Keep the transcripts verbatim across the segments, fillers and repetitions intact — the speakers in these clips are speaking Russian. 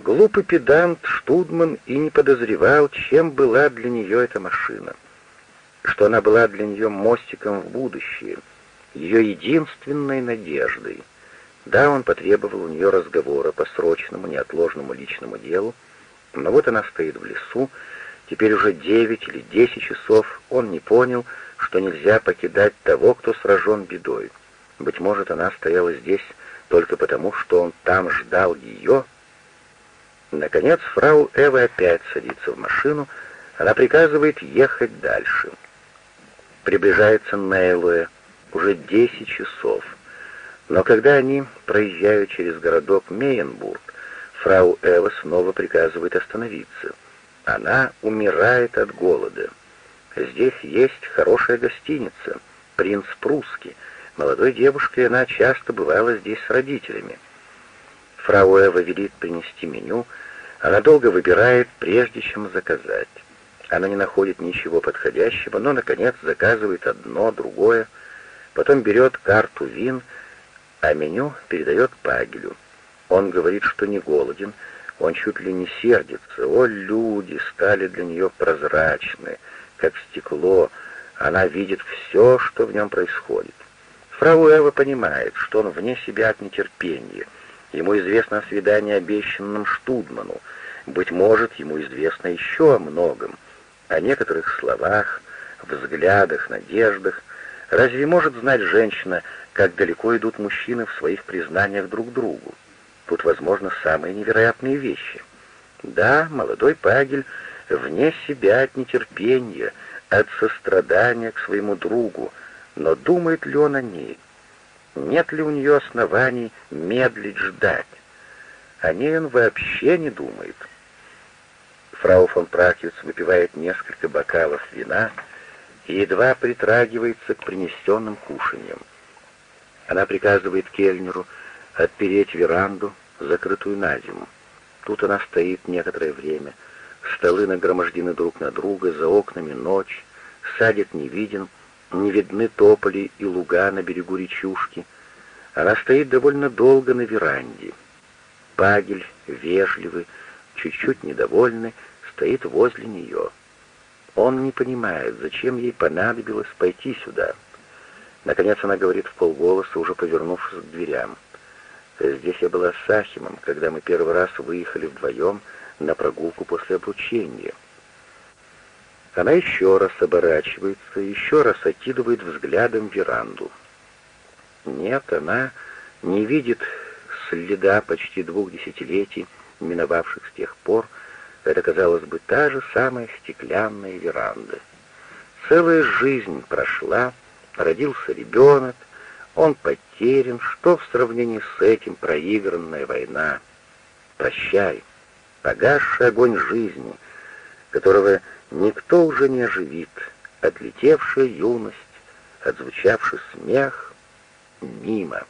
Глупый педант Штудман и не подозревал, чем была для нее эта машина, что она была для нее мостиком в будущее, ее единственной надеждой. Да, он потребовал у нее разговора по срочному, неотложному личному делу, но вот она стоит в лесу, теперь уже девять или десять часов, он не понял, что нельзя покидать того, кто сражен бедой. Быть может, она стояла здесь только потому, что он там ждал ее. Наконец, фрау Эва опять садится в машину, она приказывает ехать дальше. Приближается Нейлуэ, уже десять часов. Но когда они проезжают через городок Мейенбург, фрау Эва снова приказывает остановиться. Она умирает от голода. Здесь есть хорошая гостиница, «Принц Прусский». Молодой девушкой она часто бывала здесь с родителями. Фрау Эва велит принести меню. Она долго выбирает, прежде чем заказать. Она не находит ничего подходящего, но, наконец, заказывает одно, другое. Потом берет карту вин, а меню передает Пагелю. Он говорит, что не голоден, он чуть ли не сердится. О, люди стали для нее прозрачны, как стекло. Она видит все, что в нем происходит. Фрау Эва понимает, что он вне себя от нетерпения. Ему известно о свидании, обещанном Штудману. Быть может, ему известно еще о многом. О некоторых словах, взглядах, надеждах. Разве может знать женщина, как далеко идут мужчины в своих признаниях друг другу? Тут возможны самые невероятные вещи. Да, молодой Пагель вне себя от нетерпения, от сострадания к своему другу, но думает ли он о ней? Нет ли у нее оснований медлить ждать? О ней он вообще не думает. Фрау фон Пракиус выпивает несколько бокалов вина и едва притрагивается к принесенным кушаньям. Она приказывает кельнеру отпереть веранду, закрытую на зиму. Тут она стоит некоторое время. Столы нагромождены друг на друга, за окнами ночь, садик не виден, не видны тополи и луга на берегу речушки. Она стоит довольно долго на веранде. Пагель, вежливый, чуть-чуть недовольный, стоит возле нее. Он не понимает, зачем ей понадобилось пойти сюда. Наконец она говорит вполголоса, уже повернувшись к дверям. «Здесь я была с Ахимом, когда мы первый раз выехали вдвоем на прогулку после обручения». Она еще раз оборачивается, еще раз окидывает взглядом веранду. Нет, она не видит следа почти двух десятилетий, миновавших с тех пор. Это, казалось бы, та же самая стеклянная веранда. Целая жизнь прошла, родился ребенок, он потерян. Что в сравнении с этим проигранная война? Прощай, погасший огонь жизни, которого никто уже не оживит, отлетевшая юность, отзвучавший смех, мимо.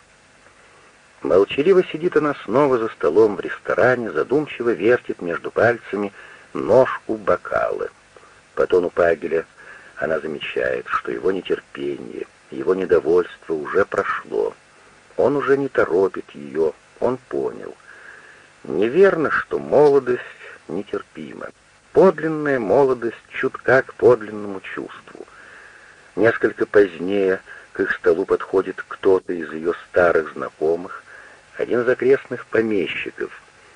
Молчаливо сидит она снова за столом в ресторане, задумчиво вертит между пальцами ножку бокала. По тону Пагеля она замечает, что его нетерпение, его недовольство уже прошло. Он уже не торопит ее, он понял. Неверно, что молодость нетерпима. Подлинная молодость чутка к подлинному чувству. Несколько позднее к их столу подходит кто-то из ее старых знакомых, один из окрестных помещиков.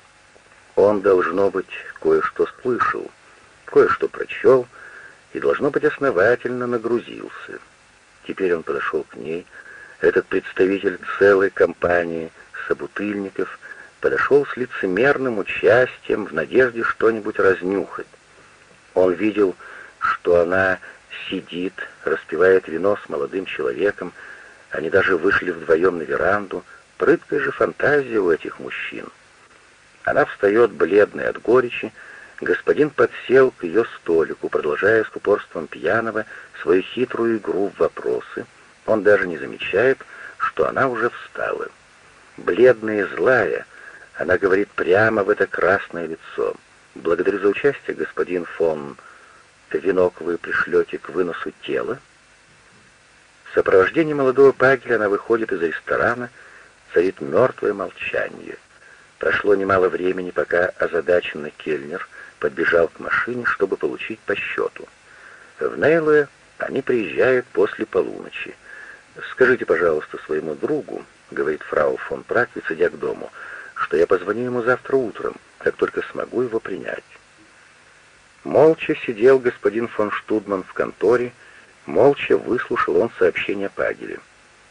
Он, должно быть, кое-что слышал, кое-что прочел и, должно быть, основательно нагрузился. Теперь он подошел к ней, этот представитель целой компании собутыльников, подошел с лицемерным участием в надежде что-нибудь разнюхать. Он видел, что она сидит, распивает вино с молодым человеком, они даже вышли вдвоем на веранду. Прыткая же фантазия у этих мужчин. Она встает, бледная от горечи. Господин подсел к ее столику, продолжая с упорством пьяного свою хитрую игру в вопросы. Он даже не замечает, что она уже встала. Бледная и злая, она говорит прямо в это красное лицо. «Благодарю за участие, господин фон. Венок вы пришлете к выносу тела?» В сопровождении молодого Пагеля она выходит из ресторана. Царит мертвое молчание. Прошло немало времени, пока озадаченный кельнер подбежал к машине, чтобы получить по счету. В Нейлуэ они приезжают после полуночи. «Скажите, пожалуйста, своему другу, — говорит фрау фон Праквиц, идя к дому, — что я позвоню ему завтра утром, как только смогу его принять». Молча сидел господин фон Штудман в конторе, молча выслушал он сообщение Пагеля.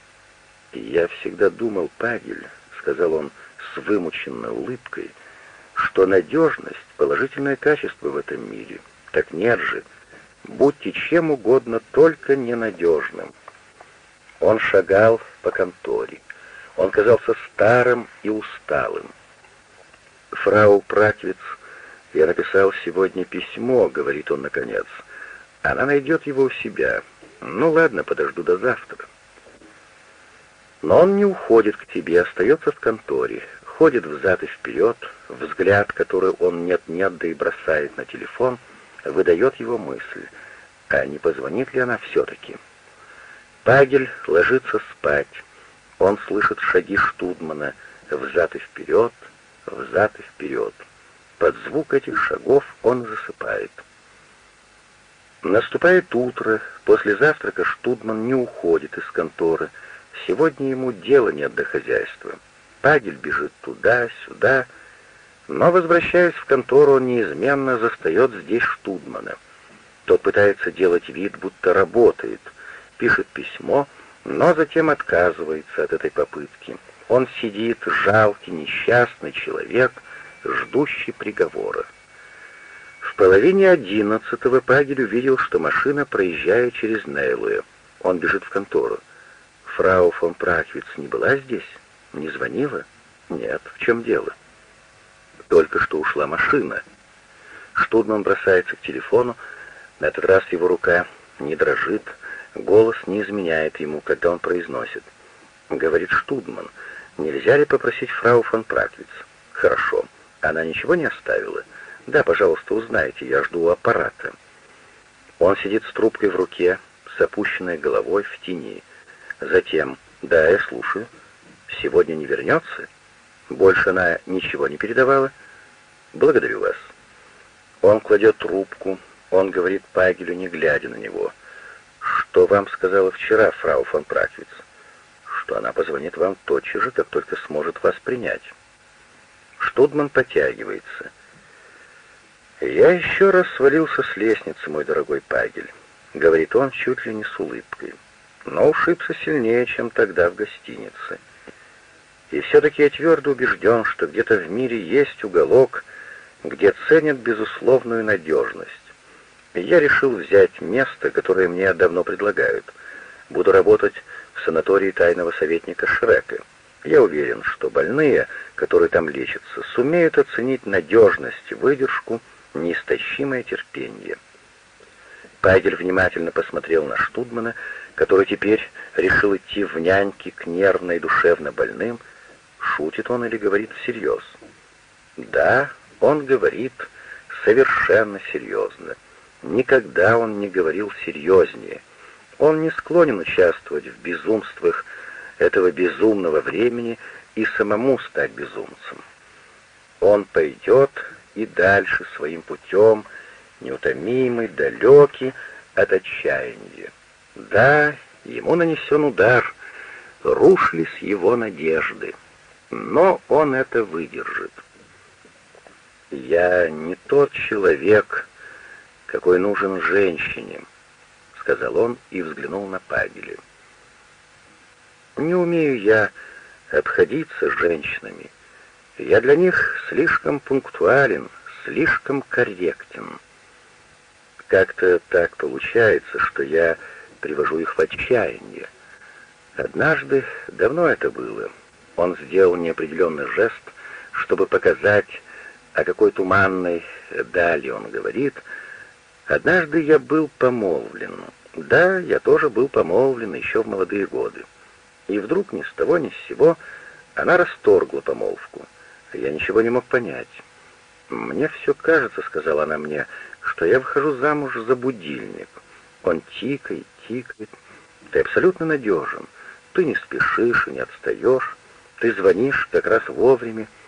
«Я всегда думал, Пагель, — сказал он с вымученной улыбкой, — что надежность — положительное качество в этом мире. Так нет же, будьте чем угодно, только ненадежным». Он шагал по конторе. Он казался старым и усталым. «Фрау Праквиц, я написал сегодня письмо, — говорит он наконец. Она найдет его у себя. Ну ладно, подожду до завтра». Но он не уходит к тебе, остается в конторе, ходит взад и вперед, взгляд, который он нет-нет, да и бросает на телефон, выдает его мысль, а не позвонит ли она все-таки. Пагель ложится спать. Он слышит шаги Штудмана взад и вперед, взад и вперед. Под звук этих шагов он засыпает. Наступает утро. После завтрака Штудман не уходит из конторы. Сегодня ему дела нет до хозяйства. Пагель бежит туда-сюда, но, возвращаясь в контору, он неизменно застает здесь Штудмана. Тот пытается делать вид, будто работает, пишет письмо, но затем отказывается от этой попытки. Он сидит, жалкий, несчастный человек, ждущий приговора. В половине одиннадцатого Пагель увидел, что машина проезжает через Нейлуэ. Он бежит в контору. Фрау фон Праквиц не была здесь? Не звонила? Нет. В чем дело? Только что ушла машина. Штудман бросается к телефону. На этот раз его рука не дрожит, голос не изменяет ему, когда он произносит. Говорит Штудман: «Нельзя ли попросить фрау фон Праквиц?» «Хорошо. Она ничего не оставила?» «Да, пожалуйста, узнайте, я жду у аппарата». Он сидит с трубкой в руке, с опущенной головой в тени. Затем: «Да, я слушаю. Сегодня не вернется? Больше она ничего не передавала?» «Благодарю вас». Он кладет трубку, он говорит Пагелю, не глядя на него: «Что вам сказала вчера фрау фон Праквиц?» «Что она позвонит вам тотчас же, как только сможет вас принять». Штудман потягивается. «Я еще раз свалился с лестницы, мой дорогой Пагель», — говорит он чуть ли не с улыбкой, «но ушибся сильнее, чем тогда в гостинице. И все-таки я твердо убежден, что где-то в мире есть уголок, где ценят безусловную надежность. И я решил взять место, которое мне давно предлагают. Буду работать в санатории тайного советника Шрека. Я уверен, что больные, которые там лечатся, сумеют оценить надежность, выдержку, неистощимое терпение». Пагель внимательно посмотрел на Штудмана, который теперь решил идти в няньки к нервно и душевно больным. Шутит он или говорит всерьез? Да, он говорит совершенно серьезно. Никогда он не говорил серьезнее. Он не склонен участвовать в безумствах этого безумного времени и самому стать безумцем. Он пойдет и дальше своим путем, неутомимый, далекий от отчаяния. Да, ему нанесен удар, рушились его надежды, но он это выдержит. «Я не тот человек, какой нужен женщине», — сказал он и взглянул на Пагеля. «Не умею я обходиться с женщинами. Я для них слишком пунктуален, слишком корректен. Как-то так получается, что я привожу их в отчаяние. Однажды, давно это было, он сделал неопределенный жест, чтобы показать, о какой туманной дали он говорит. Однажды я был помолвлен. Да, я тоже был помолвлен еще в молодые годы. И вдруг ни с того ни с сего она расторгла помолвку. Я ничего не мог понять. «Мне все кажется, — сказала она мне, — что я выхожу замуж за будильник. Он тикает, тикает. Ты абсолютно надежен. Ты не спешишь и не отстаешь. Ты звонишь как раз вовремя.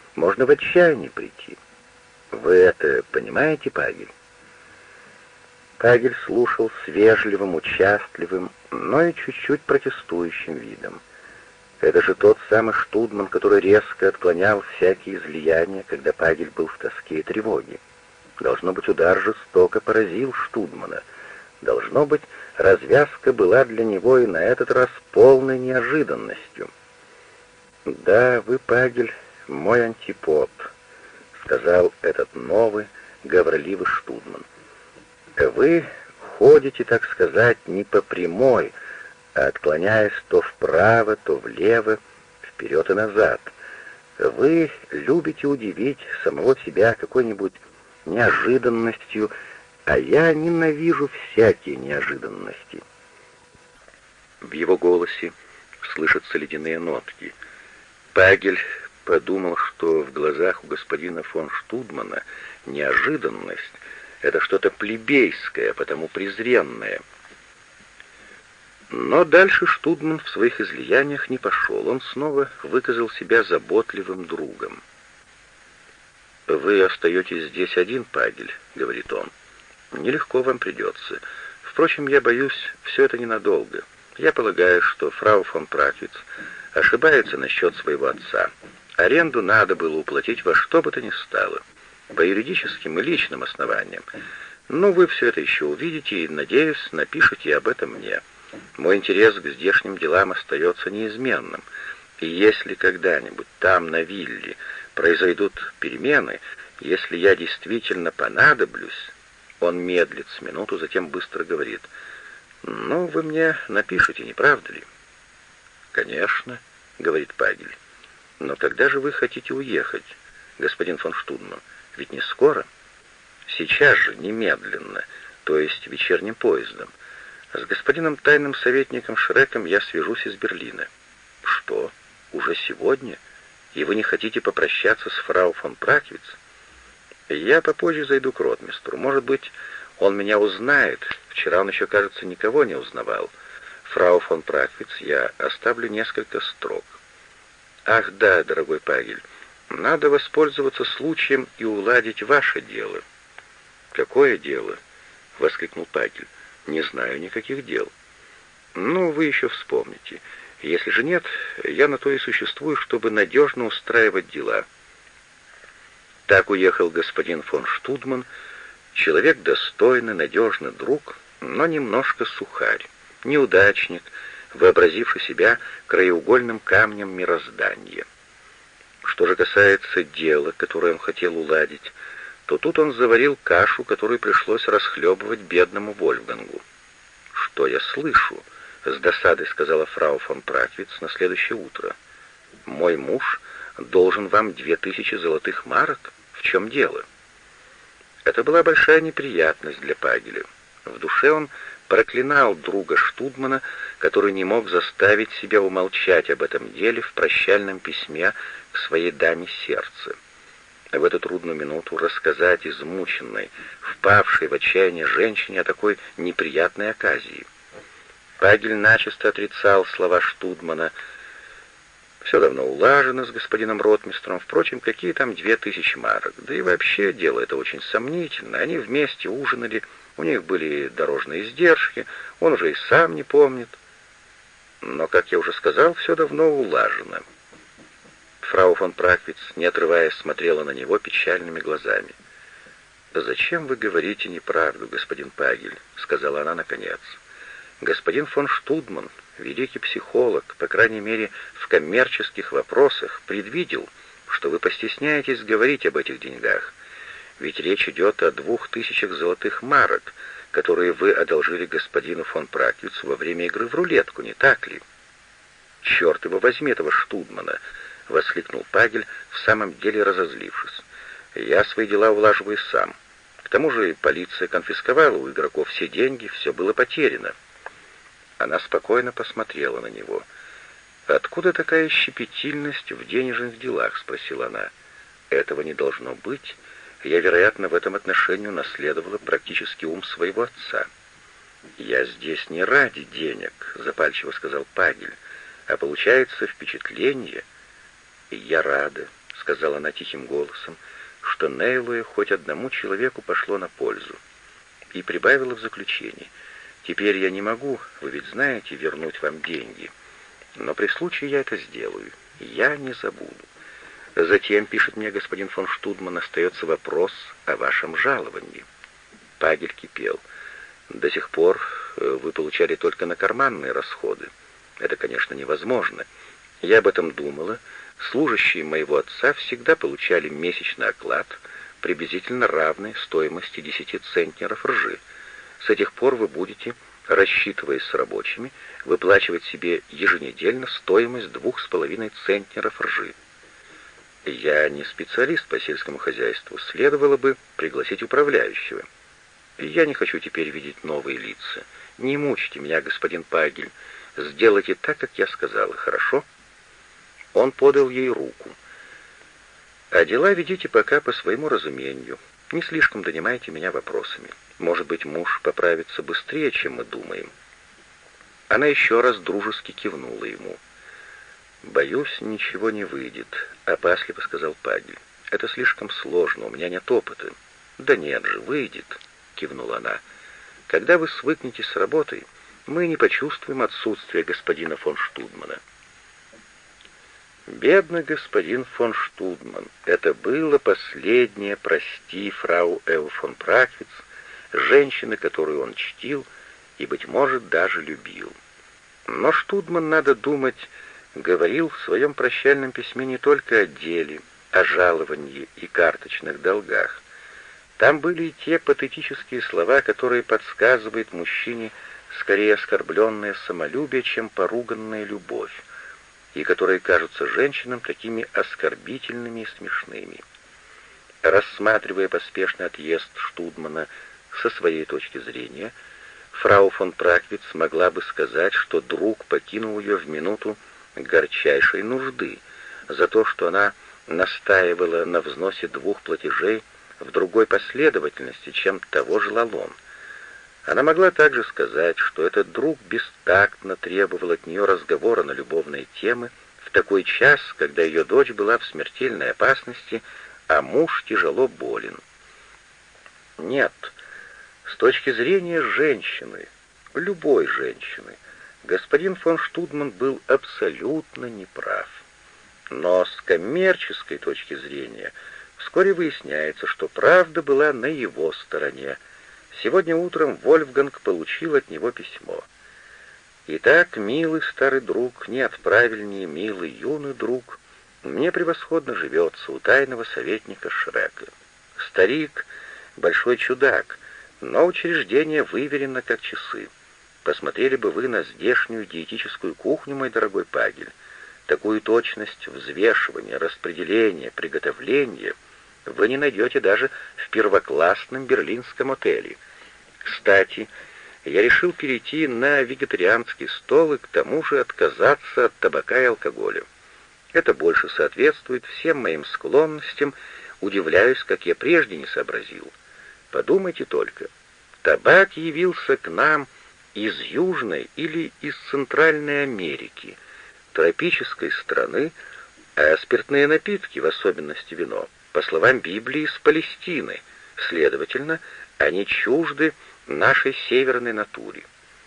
Можно в отчаяние прийти. Вы это понимаете, Пагель?» Пагель слушал с вежливым, участливым, но и чуть-чуть протестующим видом. Это же тот самый Штудман, который резко отклонял всякие излияния, когда Пагель был в тоске и тревоге. Должно быть, удар жестоко поразил Штудмана. Должно быть, развязка была для него и на этот раз полной неожиданностью. «Да, вы, Пагель, мой антипод», — сказал этот новый, говорливый Штудман. «Вы ходите, так сказать, не по прямой, а отклоняясь то вправо, то влево, вперед и назад. Вы любите удивить самого себя какой-нибудь неожиданностью, а я ненавижу всякие неожиданности». В его голосе слышатся ледяные нотки. Пагель подумал, что в глазах у господина фон Штудмана неожиданность — это что-то плебейское, потому презренное. Но дальше Штудман в своих излияниях не пошел. Он снова выказал себя заботливым другом. «Вы остаетесь здесь один, Пагель», — говорит он. «Нелегко вам придется. Впрочем, я боюсь, все это ненадолго. Я полагаю, что фрау фон Праквиц ошибается насчет своего отца. Аренду надо было уплатить во что бы то ни стало, по юридическим и личным основаниям. Но вы все это еще увидите и, надеюсь, напишите об этом мне. Мой интерес к здешним делам остается неизменным. И если когда-нибудь там, на вилле, произойдут перемены, если я действительно понадоблюсь...» Он медлит с минуту, затем быстро говорит: «Ну, вы мне напишите, не правда ли?» «Конечно», — говорит Пагель. «Но когда же вы хотите уехать, господин фон Штудман? Ведь не скоро?» «Сейчас же, немедленно, то есть вечерним поездом. С господином тайным советником Шреком я свяжусь из Берлина». «Что? Уже сегодня? И вы не хотите попрощаться с фрау фон Праквиц?» «Я попозже зайду к ротмистру. Может быть, он меня узнает. Вчера он еще, кажется, никого не узнавал. Фрау фон Праквиц я оставлю несколько строк». «Ах да, дорогой Пагель, надо воспользоваться случаем и уладить ваше дело». «Какое дело?» — воскликнул Пагель. «Не знаю никаких дел». «Ну, вы еще вспомните. Если же нет, я на то и существую, чтобы надежно устраивать дела». Так уехал господин фон Штудман, человек достойный, надежный друг, но немножко сухарь, неудачник, вообразивший себя краеугольным камнем мироздания. Что же касается дела, которое он хотел уладить, то тут он заварил кашу, которую пришлось расхлебывать бедному Вольфгангу. «Что я слышу?» — с досадой сказала фрау фон Праквиц на следующее утро. «Мой муж должен вам две тысячи золотых марок? В чем дело?» Это была большая неприятность для Пагеля. В душе он проклинал друга Штудмана, который не мог заставить себя умолчать об этом деле в прощальном письме к своей даме сердца. В эту трудную минуту рассказать измученной, впавшей в отчаяние женщине о такой неприятной оказии. Пагель начисто отрицал слова Штудмана. Все давно улажено с господином ротмистром. Впрочем, какие там две тысячи марок? Да и вообще дело это очень сомнительно. Они вместе ужинали, у них были дорожные издержки, он уже и сам не помнит. Но, как я уже сказал, все давно улажено. Фрау фон Праквиц, не отрываясь, смотрела на него печальными глазами. «Зачем вы говорите неправду, господин Пагель?» — сказала она наконец. «Господин фон Штудман, великий психолог, по крайней мере, в коммерческих вопросах, предвидел, что вы постесняетесь говорить об этих деньгах. Ведь речь идет о двух тысячах золотых марок, которые вы одолжили господину фон Праквицу во время игры в рулетку, не так ли?» «Черт его возьми, этого Штудмана!» — воскликнул Пагель, в самом деле разозлившись. «Я свои дела улаживаю сам. К тому же полиция конфисковала у игроков все деньги, все было потеряно». Она спокойно посмотрела на него. «Откуда такая щепетильность в денежных делах?» — спросила она. «Этого не должно быть. Я, вероятно, в этом отношении унаследовала практически ум своего отца». «Я здесь не ради денег», — запальчиво сказал Пагель, «а получается впечатление». «Я рада», — сказала она тихим голосом, — что Нейлуэ хоть одному человеку пошло на пользу. И прибавила в заключение: «Теперь я не могу, вы ведь знаете, вернуть вам деньги. Но при случае я это сделаю. Я не забуду. Затем, пишет мне господин фон Штудман, остается вопрос о вашем жаловании». Пагель кипел. «До сих пор вы получали только на карманные расходы. Это, конечно, невозможно. Я об этом думала. Служащие моего отца всегда получали месячный оклад, приблизительно равный стоимости десяти центнеров ржи. С этих пор вы будете, рассчитываясь с рабочими, выплачивать себе еженедельно стоимость двух с половиной центнеров ржи. Я не специалист по сельскому хозяйству, следовало бы пригласить управляющего. Я не хочу теперь видеть новые лица. Не мучьте меня, господин Пагель. Сделайте так, как я сказала, хорошо?» Он подал ей руку. «А дела ведите пока по своему разумению. Не слишком донимайте меня вопросами. Может быть, муж поправится быстрее, чем мы думаем». Она еще раз дружески кивнула ему. «Боюсь, ничего не выйдет», — опасливо сказал Пагель. «Это слишком сложно, у меня нет опыта». «Да нет же, выйдет», — кивнула она. «Когда вы свыкнетесь с работой, мы не почувствуем отсутствие господина фон Штудмана». Бедный господин фон Штудман. Это было последнее «прости, фрау Эл фон Праквиц», женщины, которую он чтил и, быть может, даже любил. Но Штудман, надо думать, говорил в своем прощальном письме не только о деле, о жаловании и карточных долгах. Там были и те патетические слова, которые подсказывают мужчине скорее оскорбленное самолюбие, чем поруганная любовь, и которые кажутся женщинам такими оскорбительными и смешными. Рассматривая поспешный отъезд Штудмана со своей точки зрения, фрау фон Праквиц могла бы сказать, что друг покинул ее в минуту горчайшей нужды за то, что она настаивала на взносе двух платежей в другой последовательности, чем того желал он. Она могла также сказать, что этот друг бестактно требовал от нее разговора на любовные темы в такой час, когда ее дочь была в смертельной опасности, а муж тяжело болен. Нет, с точки зрения женщины, любой женщины, господин фон Штудман был абсолютно неправ. Но с коммерческой точки зрения вскоре выясняется, что правда была на его стороне. Сегодня утром Вольфганг получил от него письмо. «Итак, милый старый друг, нет, правильнее, милый юный друг, мне превосходно живется у тайного советника Шрека. Старик — большой чудак, но учреждение выверено как часы. Посмотрели бы вы на здешнюю диетическую кухню, мой дорогой Пагель. Такую точность взвешивания, распределения, приготовления вы не найдете даже в первоклассном берлинском отеле. Кстати, я решил перейти на вегетарианский стол и к тому же отказаться от табака и алкоголя. Это больше соответствует всем моим склонностям, удивляюсь, как я прежде не сообразил. Подумайте только, табак явился к нам из Южной или из Центральной Америки, тропической страны, а спиртные напитки, в особенности вино, по словам Библии, из Палестины, следовательно, они чужды нашей северной натуре.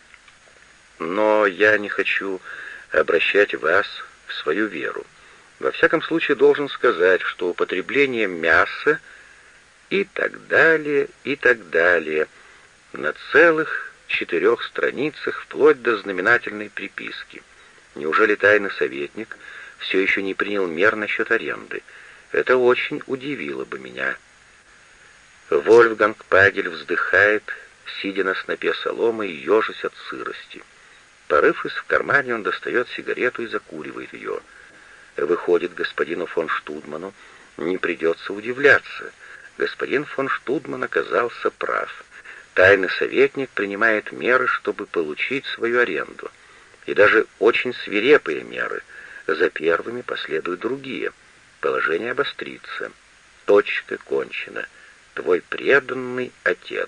Но я не хочу обращать вас в свою веру. Во всяком случае, должен сказать, что употребление мяса и так далее, и так далее, на целых четырех страницах, вплоть до знаменательной приписки. Неужели тайный советник все еще не принял мер насчет аренды? Это очень удивило бы меня. Вольфганг Пагель вздыхает, сидя на снопе соломы и ежась от сырости. Порывшись в кармане, он достает сигарету и закуривает ее. Выходит, господину фон Штудману не придется удивляться. Господин фон Штудман оказался прав. Тайный советник принимает меры, чтобы получить свою аренду. И даже очень свирепые меры. За первыми последуют другие. Положение обострится. Точка кончена. Твой преданный отец.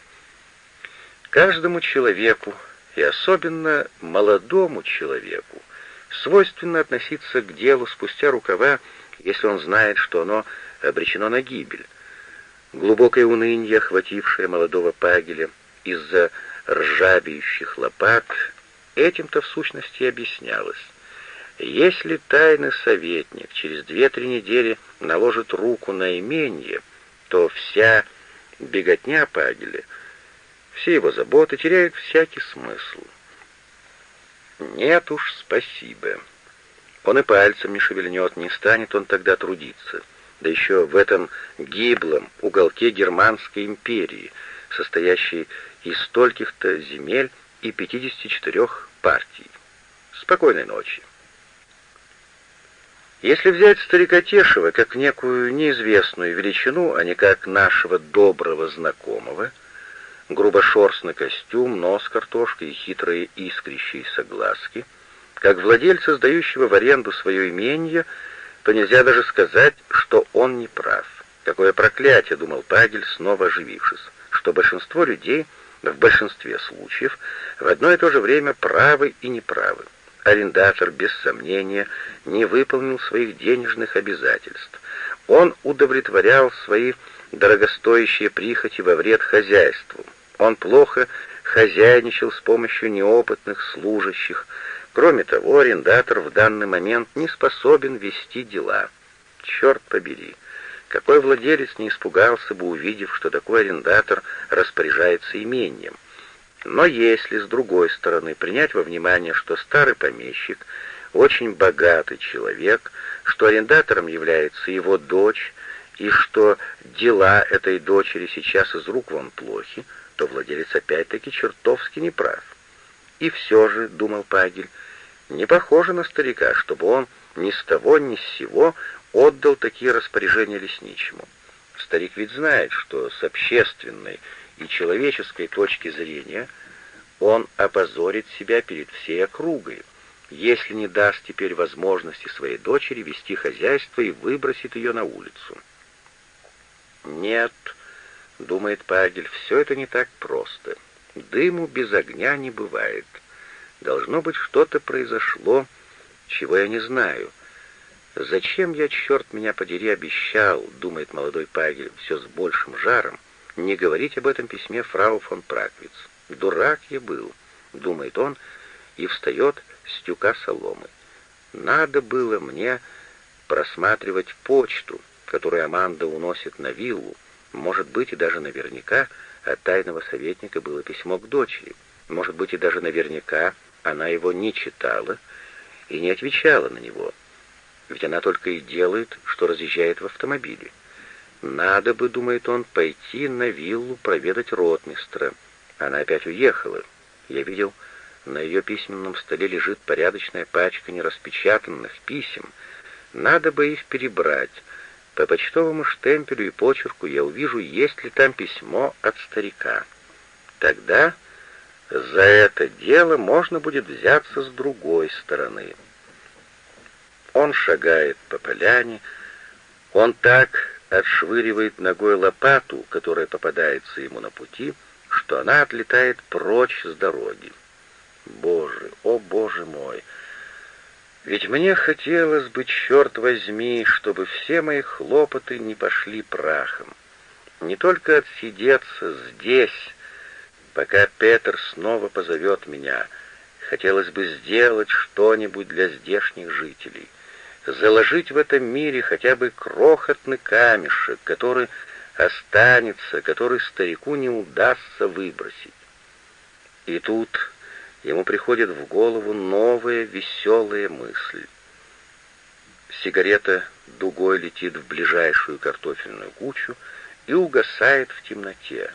Каждому человеку, и особенно молодому человеку, свойственно относиться к делу спустя рукава если он знает, что оно обречено на гибель? Глубокое уныние, охватившее молодого Пагеля из-за ржавеющих лопат, этим-то в сущности и объяснялось. Если тайный советник через две-три недели наложит руку на именье, то вся беготня Пагеля, все его заботы теряют всякий смысл. Нет уж, спасибо. Он и пальцем не шевельнет, не станет он тогда трудиться. Да еще в этом гиблом уголке Германской империи, состоящей из стольких-то земель и пятидесяти четырёх партий. Спокойной ночи. Если взять старика Тешева как некую неизвестную величину, а не как нашего доброго знакомого, грубошерстный костюм, нос картошкой и хитрые искрящиеся глазки, как владельца, сдающего в аренду свое имение, то нельзя даже сказать, что он не прав. Какое проклятие, думал Пагель, снова оживившись, что большинство людей, в большинстве случаев, в одно и то же время правы и неправы. Арендатор, без сомнения, не выполнил своих денежных обязательств. Он удовлетворял свои дорогостоящие прихоти во вред хозяйству. Он плохо хозяйничал с помощью неопытных служащих. Кроме того, арендатор в данный момент не способен вести дела. Черт побери! Какой владелец не испугался бы, увидев, что такой арендатор распоряжается имением? Но если, с другой стороны, принять во внимание, что старый помещик очень богатый человек, что арендатором является его дочь, и что дела этой дочери сейчас из рук вон плохи, то владелец опять-таки чертовски неправ. И все же, думал Пагель, не похоже на старика, чтобы он ни с того ни с сего отдал такие распоряжения лесничему. Старик ведь знает, что с общественной и человеческой точки зрения он опозорит себя перед всей округой, если не даст теперь возможности своей дочери вести хозяйство и выбросит ее на улицу. Нет, думает Пагель, все это не так просто. Дыму без огня не бывает. Должно быть, что-то произошло, чего я не знаю. Зачем я, черт меня подери, обещал, думает молодой Пагель все с большим жаром, не говорить об этом письме фрау фон Праквиц. Дурак я был, думает он, и встает с тюка соломы. Надо было мне просматривать почту, которую Аманда уносит на виллу. Может быть, и даже наверняка от тайного советника было письмо к дочери. Может быть, и даже наверняка она его не читала и не отвечала на него. Ведь она только и делает, что разъезжает в автомобиле. Надо бы, думает он, пойти на виллу проведать ротмистра. Она опять уехала. Я видел, на ее письменном столе лежит порядочная пачка нераспечатанных писем. Надо бы их перебрать. По почтовому штемпелю и почерку я увижу, есть ли там письмо от старика. Тогда за это дело можно будет взяться с другой стороны. Он шагает по поляне, он так отшвыривает ногой лопату, которая попадается ему на пути, что она отлетает прочь с дороги. Боже, о боже мой! Ведь мне хотелось бы, черт возьми, чтобы все мои хлопоты не пошли прахом. Не только отсидеться здесь, пока Петр снова позовет меня. Хотелось бы сделать что-нибудь для здешних жителей. Заложить в этом мире хотя бы крохотный камешек, который останется, который старику не удастся выбросить. И тут ему приходит в голову новая веселая мысль. Сигарета дугой летит в ближайшую картофельную кучу и угасает в темноте.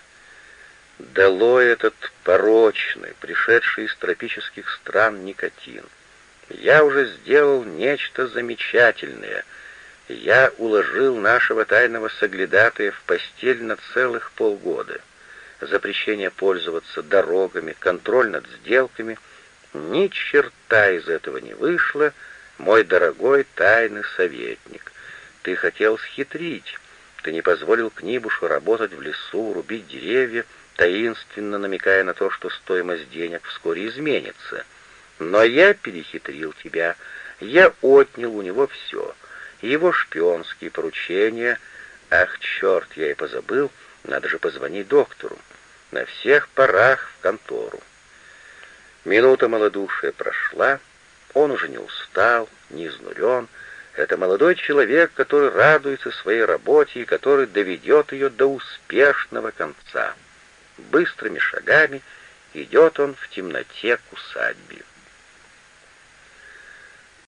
Долой этот порочный, пришедший из тропических стран никотин. Я уже сделал нечто замечательное. Я уложил нашего тайного соглядатая в постель на целых полгода. Запрещение пользоваться дорогами, контроль над сделками. Ни черта из этого не вышло, мой дорогой тайный советник. Ты хотел схитрить. Ты не позволил Книбушу работать в лесу, рубить деревья, таинственно намекая на то, что стоимость денег вскоре изменится. Но я перехитрил тебя, я отнял у него все. его шпионские поручения. Ах, черт, я и позабыл, надо же позвонить доктору. На всех парах в контору. Минута малодушия прошла, он уже не устал, не изнурен. Это молодой человек, который радуется своей работе и который доведет ее до успешного конца. Быстрыми шагами идет он в темноте к усадьбе.